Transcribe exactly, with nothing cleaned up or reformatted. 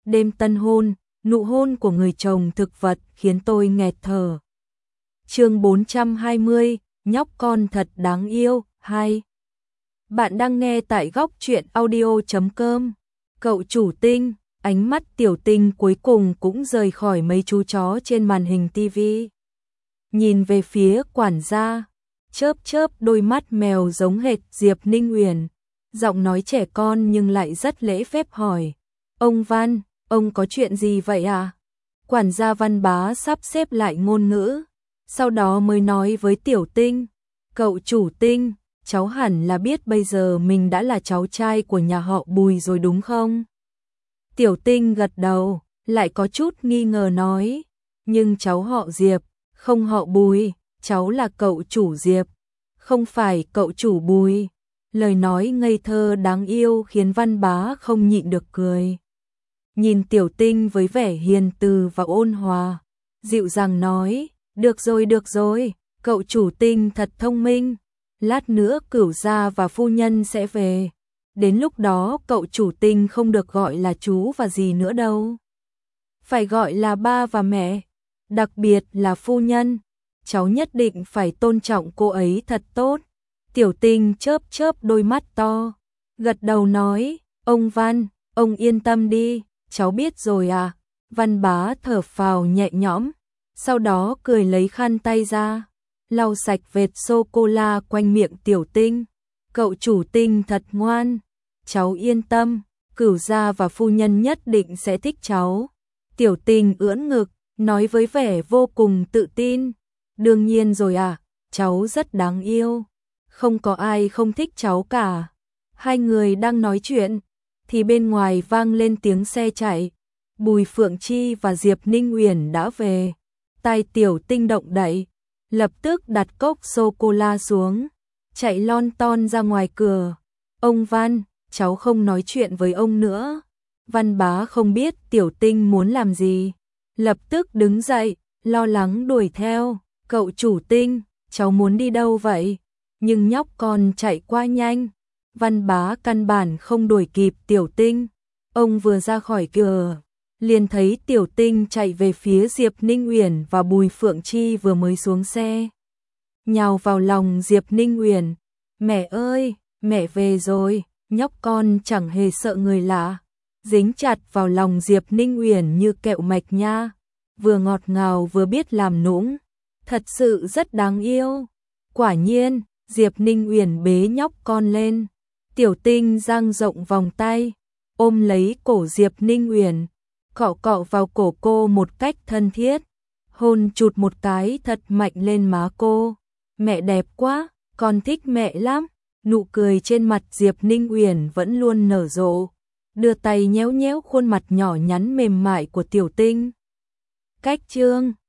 đêm tân hôn, nụ hôn của người chồng thực vật khiến tôi nghẹt thở. Chương bốn trăm hai mươi, nhóc con thật đáng yêu, hai. Bạn đang nghe tại góc truyện audio chấm com. Cậu chủ Tinh, ánh mắt Tiểu Tinh cuối cùng cũng rời khỏi mấy chú chó trên màn hình tivi. Nhìn về phía quản gia, chớp chớp đôi mắt mèo giống hệt Diệp Ninh Uyển, giọng nói trẻ con nhưng lại rất lễ phép hỏi: "Ông Văn, ông có chuyện gì vậy à?" Quản gia Văn Bá sắp xếp lại ngôn ngữ, sau đó mới nói với Tiểu Tinh: "Cậu chủ Tinh, cháu hẳn là biết bây giờ mình đã là cháu trai của nhà họ Bùi rồi đúng không?" Tiểu Tinh gật đầu, lại có chút nghi ngờ nói: "Nhưng cháu họ Diệp, không họ Bùi, cháu là cậu chủ Diệp, không phải cậu chủ Bùi." Lời nói ngây thơ đáng yêu khiến Văn Bá không nhịn được cười. Nhìn Tiểu Tinh với vẻ hiền từ và ôn hòa, dịu dàng nói: "Được rồi được rồi, cậu chủ Tinh thật thông minh. Lát nữa cửu gia và phu nhân sẽ về. Đến lúc đó cậu chủ Tinh không được gọi là chú và gì nữa đâu. Phải gọi là ba và mẹ, đặc biệt là phu nhân. Cháu nhất định phải tôn trọng cô ấy thật tốt." Tiểu Tinh chớp chớp đôi mắt to, gật đầu nói: "Ông Văn, ông yên tâm đi, cháu biết rồi à." Văn Bá thở phào nhẹ nhõm, sau đó cười lấy khăn tay ra, lau sạch vệt sô-cô-la quanh miệng Tiểu Tinh. "Cậu chủ Tinh thật ngoan, cháu yên tâm, cửu gia và phu nhân nhất định sẽ thích cháu." Tiểu Tinh ưỡn ngực, nói với vẻ vô cùng tự tin: "Đương nhiên rồi à, cháu rất đáng yêu, không có ai không thích cháu cả." Hai người đang nói chuyện, thì bên ngoài vang lên tiếng xe chạy. Bùi Phượng Chi và Diệp Ninh Uyển đã về. Tai Tiểu Tinh động đậy, lập tức đặt cốc sô-cô-la xuống, chạy lon ton ra ngoài cửa. "Ông Văn, cháu không nói chuyện với ông nữa." Văn Bá không biết Tiểu Tinh muốn làm gì, lập tức đứng dậy, lo lắng đuổi theo. "Cậu chủ Tinh, cháu muốn đi đâu vậy?" Nhưng nhóc con chạy quá nhanh, Văn Bá căn bản không đuổi kịp Tiểu Tinh. Ông vừa ra khỏi cửa, liền thấy Tiểu Tinh chạy về phía Diệp Ninh Uyển và Bùi Phượng Chi vừa mới xuống xe, nhào vào lòng Diệp Ninh Uyển. "Mẹ ơi, mẹ về rồi." Nhóc con chẳng hề sợ người lạ, dính chặt vào lòng Diệp Ninh Uyển như kẹo mạch nha, vừa ngọt ngào vừa biết làm nũng, thật sự rất đáng yêu. Quả nhiên, Diệp Ninh Uyển bế nhóc con lên, Tiểu Tinh dang rộng vòng tay, ôm lấy cổ Diệp Ninh Uyển, cọ cọ vào cổ cô một cách thân thiết, hôn chụt một cái thật mạnh lên má cô. "Mẹ đẹp quá, con thích mẹ lắm." Nụ cười trên mặt Diệp Ninh Uyển vẫn luôn nở rộ, đưa tay nhéo nhéo khuôn mặt nhỏ nhắn mềm mại của Tiểu Tinh. Cách chương